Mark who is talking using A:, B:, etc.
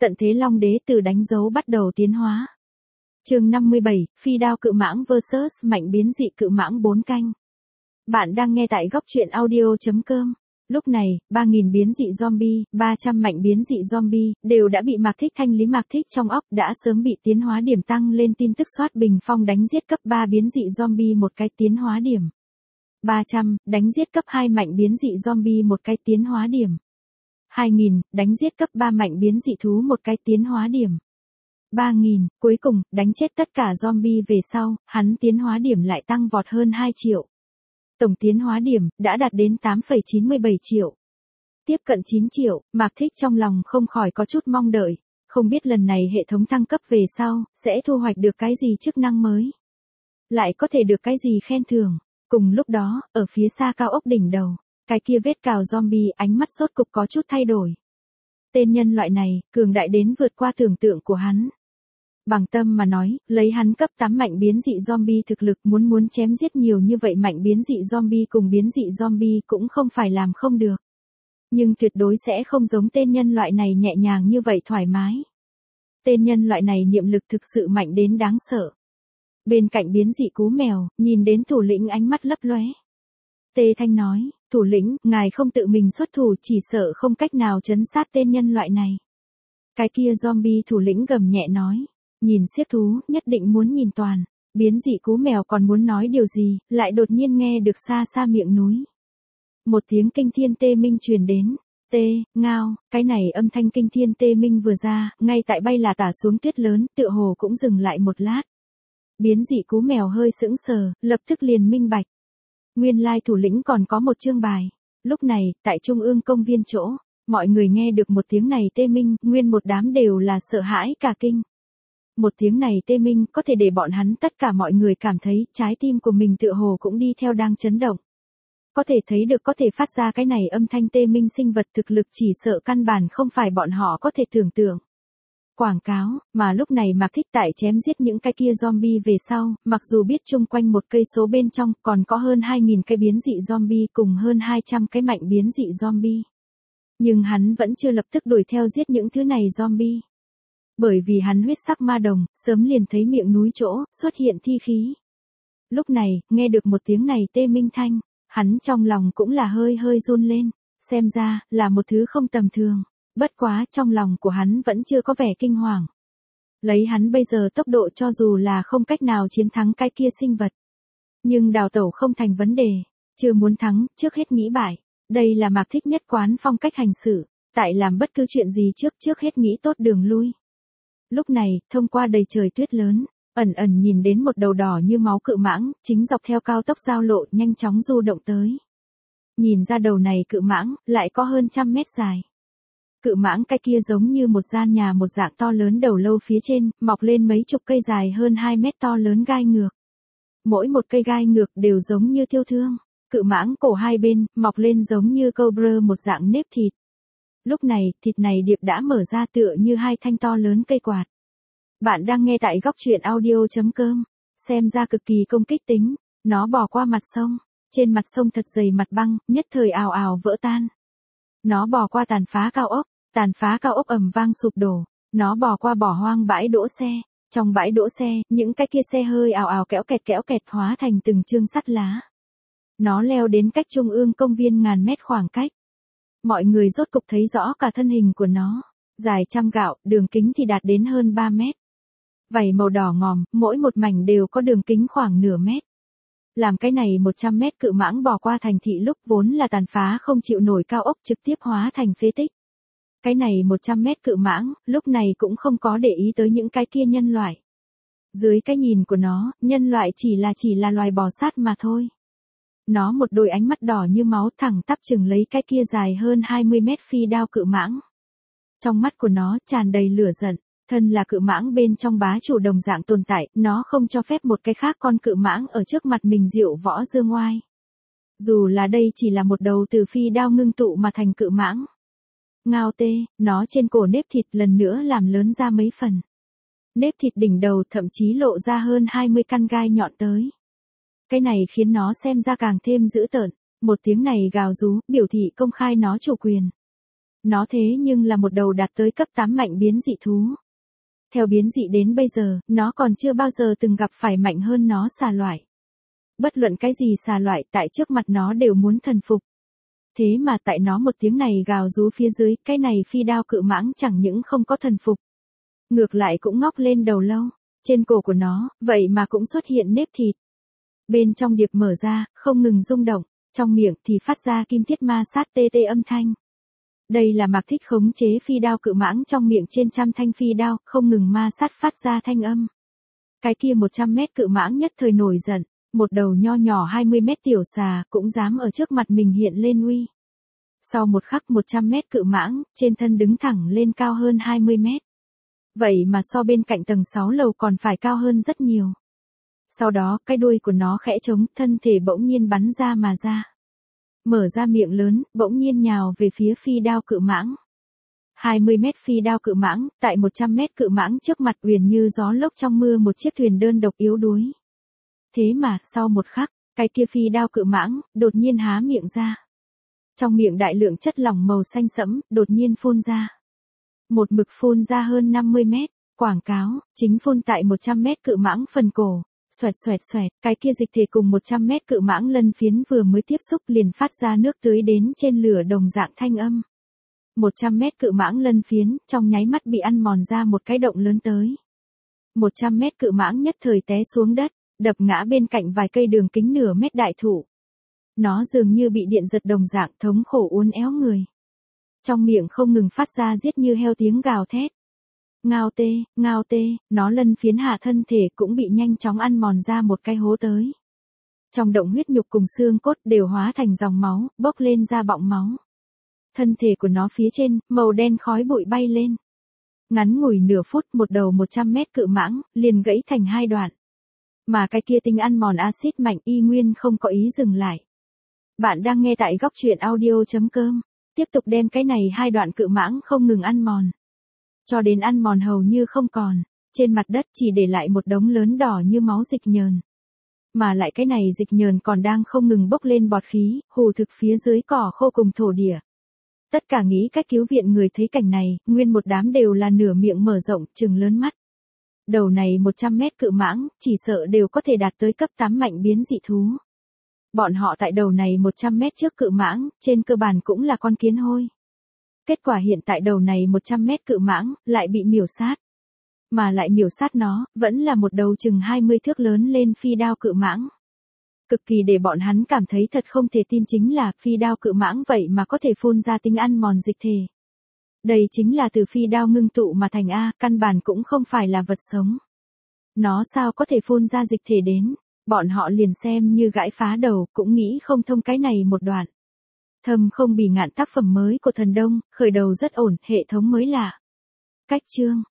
A: Tận thế Long Đế từ đánh dấu bắt đầu tiến hóa. Chương 57, Phi đao cự mãng vs mạnh biến dị cự mãng 4 canh. Bạn đang nghe tại góc truyện audio.com. Lúc này, 3.000 biến dị zombie, 300 mạnh biến dị zombie, đều đã bị Mạc Thích thanh lý. Mạc Thích trong óc đã sớm bị tiến hóa điểm tăng lên tin tức soát bình phong đánh giết cấp 3 biến dị zombie một cái tiến hóa điểm. 300, đánh giết cấp 2 mạnh biến dị zombie một cái tiến hóa điểm. 2.000, đánh giết cấp 3 mạnh biến dị thú một cái tiến hóa điểm. 3.000, cuối cùng, đánh chết tất cả zombie về sau, hắn tiến hóa điểm lại tăng vọt hơn 2 triệu. Tổng tiến hóa điểm, đã đạt đến 8,97 triệu. Tiếp cận 9 triệu, Mạc Thích trong lòng không khỏi có chút mong đợi, không biết lần này hệ thống thăng cấp về sau, sẽ thu hoạch được cái gì chức năng mới. Lại có thể được cái gì khen thưởng. Cùng lúc đó, ở phía xa cao ốc đỉnh đầu, cái kia vết cào zombie ánh mắt sốt cục có chút thay đổi. Tên nhân loại này, cường đại đến vượt qua tưởng tượng của hắn. Bằng tâm mà nói, lấy hắn cấp 8 mạnh biến dị zombie thực lực muốn chém giết nhiều như vậy mạnh biến dị zombie cùng biến dị zombie cũng không phải làm không được. Nhưng tuyệt đối sẽ không giống tên nhân loại này nhẹ nhàng như vậy thoải mái. Tên nhân loại này niệm lực thực sự mạnh đến đáng sợ. Bên cạnh biến dị cú mèo, nhìn đến thủ lĩnh ánh mắt lấp lóe. Tê Thanh nói, thủ lĩnh, ngài không tự mình xuất thủ chỉ sợ không cách nào trấn sát tên nhân loại này. Cái kia zombie thủ lĩnh gầm nhẹ nói, nhìn xiếc thú, nhất định muốn nhìn toàn. Biến dị cú mèo còn muốn nói điều gì, lại đột nhiên nghe được xa xa miệng núi. Một tiếng kinh thiên tê minh truyền đến. Tê, ngao, cái này âm thanh kinh thiên tê minh vừa ra, ngay tại bay là tả xuống tuyết lớn, tựa hồ cũng dừng lại một lát. Biến dị cú mèo hơi sững sờ, lập tức liền minh bạch. Nguyên lai thủ lĩnh còn có một chương bài. Lúc này, tại trung ương công viên chỗ, mọi người nghe được một tiếng này tê minh, nguyên một đám đều là sợ hãi cả kinh. Một tiếng này tê minh có thể để bọn hắn tất cả mọi người cảm thấy trái tim của mình tựa hồ cũng đi theo đang chấn động. Có thể thấy được có thể phát ra cái này âm thanh tê minh sinh vật thực lực chỉ sợ căn bản không phải bọn họ có thể tưởng tượng. Quảng cáo, mà lúc này Mạc Thích tại chém giết những cái kia zombie về sau, mặc dù biết chung quanh một cây số bên trong còn có hơn 2.000 cái biến dị zombie cùng hơn 200 cái mạnh biến dị zombie. Nhưng hắn vẫn chưa lập tức đuổi theo giết những thứ này zombie. Bởi vì hắn huyết sắc ma đồng, sớm liền thấy miệng núi chỗ, xuất hiện thi khí. Lúc này, nghe được một tiếng này tê minh thanh, hắn trong lòng cũng là hơi run lên, xem ra, là một thứ không tầm thường. Bất quá, trong lòng của hắn vẫn chưa có vẻ kinh hoàng. Lấy hắn bây giờ tốc độ cho dù là không cách nào chiến thắng cái kia sinh vật. Nhưng đào tẩu không thành vấn đề. Chưa muốn thắng, trước hết nghĩ bại. Đây là Mạc Thích nhất quán phong cách hành xử. Tại làm bất cứ chuyện gì trước hết nghĩ tốt đường lui. Lúc này, thông qua đầy trời tuyết lớn, ẩn nhìn đến một đầu đỏ như máu cự mãng, chính dọc theo cao tốc giao lộ nhanh chóng du động tới. Nhìn ra đầu này cự mãng, lại có hơn 100 mét dài. Cự mãng cái kia giống như một gian nhà một dạng to lớn đầu lâu phía trên, mọc lên mấy chục cây dài hơn 2 mét to lớn gai ngược. Mỗi một cây gai ngược đều giống như thiêu thương. Cự mãng cổ hai bên, mọc lên giống như cobra một dạng nếp thịt. Lúc này, thịt này điệp đã mở ra tựa như hai thanh to lớn cây quạt. Bạn đang nghe tại góc truyện audio.com. Xem ra cực kỳ công kích tính. Nó bò qua mặt sông. Trên mặt sông thật dày mặt băng, nhất thời ào vỡ tan. Nó bò qua tàn phá cao ốc ầm vang sụp đổ. Nó bò qua bỏ hoang bãi đỗ xe. Trong bãi đỗ xe, những cái kia xe hơi ào kéo kẹt hóa thành từng chương sắt lá. Nó leo đến cách trung ương công viên ngàn mét khoảng cách. Mọi người rốt cục thấy rõ cả thân hình của nó. Dài 100 gạo, đường kính thì đạt đến hơn 3 mét. Vảy màu đỏ ngòm, mỗi một mảnh đều có đường kính khoảng nửa mét. Làm cái này 100 mét cự mãng bò qua thành thị lúc vốn là tàn phá không chịu nổi cao ốc trực tiếp hóa thành phế tích. Cái này 100 mét cự mãng, lúc này cũng không có để ý tới những cái kia nhân loại. Dưới cái nhìn của nó, nhân loại chỉ là loài bò sát mà thôi. Nó một đôi ánh mắt đỏ như máu thẳng tắp chừng lấy cái kia dài hơn 20 mét phi đao cự mãng. Trong mắt của nó tràn đầy lửa giận, thân là cự mãng bên trong bá chủ đồng dạng tồn tại, nó không cho phép một cái khác con cự mãng ở trước mặt mình diệu võ dương ngoai. Dù là đây chỉ là một đầu từ phi đao ngưng tụ mà thành cự mãng. Ngao tê, nó trên cổ nếp thịt lần nữa làm lớn ra mấy phần. Nếp thịt đỉnh đầu thậm chí lộ ra hơn 20 căn gai nhọn tới. Cái này khiến nó xem ra càng thêm dữ tợn. Một tiếng này gào rú, biểu thị công khai nó chủ quyền. Nó thế nhưng là một đầu đạt tới cấp 8 mạnh biến dị thú. Theo biến dị đến bây giờ, nó còn chưa bao giờ từng gặp phải mạnh hơn nó xà loại. Bất luận cái gì xà loại tại trước mặt nó đều muốn thần phục. Thế mà tại nó một tiếng này gào rú phía dưới, cái này phi đao cự mãng chẳng những không có thần phục. Ngược lại cũng ngóc lên đầu lâu, trên cổ của nó, vậy mà cũng xuất hiện nếp thịt. Bên trong điệp mở ra, không ngừng rung động, trong miệng thì phát ra kim thiết ma sát tê tê âm thanh. Đây là Mạc Thích khống chế phi đao cự mãng trong miệng trên trăm thanh phi đao, không ngừng ma sát phát ra thanh âm. Cái kia 100 mét cự mãng nhất thời nổi giận, một đầu nho nhỏ 20 mét tiểu xà cũng dám ở trước mặt mình hiện lên uy. Sau một khắc 100 mét cự mãng, trên thân đứng thẳng lên cao hơn 20 mét. Vậy mà so bên cạnh tầng 6 lầu còn phải cao hơn rất nhiều. Sau đó, cái đuôi của nó khẽ trống, thân thể bỗng nhiên bắn ra mà ra. Mở ra miệng lớn, bỗng nhiên nhào về phía phi đao cự mãng. 20 mét phi đao cự mãng, tại 100 mét cự mãng trước mặt uyển như gió lốc trong mưa một chiếc thuyền đơn độc yếu đuối. Thế mà, sau một khắc, cái kia phi đao cự mãng, đột nhiên há miệng ra. Trong miệng đại lượng chất lỏng màu xanh sẫm, đột nhiên phun ra. Một mực phun ra hơn 50 mét, quảng cáo, chính phun tại 100 mét cự mãng phần cổ. Xoẹt xoẹt xoẹt, cái kia dịch thể cùng 100 mét cự mãng lân phiến vừa mới tiếp xúc liền phát ra nước tưới đến trên lửa đồng dạng thanh âm. 100 mét cự mãng lân phiến, trong nháy mắt bị ăn mòn ra một cái động lớn tới. 100 mét cự mãng nhất thời té xuống đất, đập ngã bên cạnh vài cây đường kính nửa mét đại thụ. Nó dường như bị điện giật đồng dạng thống khổ uốn éo người. Trong miệng không ngừng phát ra giết như heo tiếng gào thét. Ngao tê, nó lân phiến hạ thân thể cũng bị nhanh chóng ăn mòn ra một cái hố tới. Trong động huyết nhục cùng xương cốt đều hóa thành dòng máu, bốc lên ra bọng máu. Thân thể của nó phía trên, màu đen khói bụi bay lên. Ngắn ngủi nửa phút một đầu 100 mét cự mãng, liền gãy thành hai đoạn. Mà cái kia tinh ăn mòn axit mạnh y nguyên không có ý dừng lại. Bạn đang nghe tại góc truyện audio.com. Tiếp tục đem cái này hai đoạn cự mãng không ngừng ăn mòn. Cho đến ăn mòn hầu như không còn, trên mặt đất chỉ để lại một đống lớn đỏ như máu dịch nhờn. Mà lại cái này dịch nhờn còn đang không ngừng bốc lên bọt khí, hù thực phía dưới cỏ khô cùng thổ địa. Tất cả nghĩ cách cứu viện người thấy cảnh này, nguyên một đám đều là nửa miệng mở rộng, trừng lớn mắt. Đầu này 100 mét cự mãng, chỉ sợ đều có thể đạt tới cấp 8 mạnh biến dị thú. Bọn họ tại đầu này 100 mét trước cự mãng, trên cơ bản cũng là con kiến hôi. Kết quả hiện tại đầu này 100 mét cự mãng, lại bị miểu sát. Mà lại miểu sát nó, vẫn là một đầu chừng 20 thước lớn lên phi đao cự mãng. Cực kỳ để bọn hắn cảm thấy thật không thể tin chính là phi đao cự mãng vậy mà có thể phun ra tinh ăn mòn dịch thể. Đây chính là từ phi đao ngưng tụ mà thành A, căn bản cũng không phải là vật sống. Nó sao có thể phun ra dịch thể đến, bọn họ liền xem như gãi phá đầu, cũng nghĩ không thông cái này một đoạn. Thâm không bỉ ngạn tác phẩm mới của Thần Đông, khởi đầu rất ổn, hệ thống mới lạ. Cách chương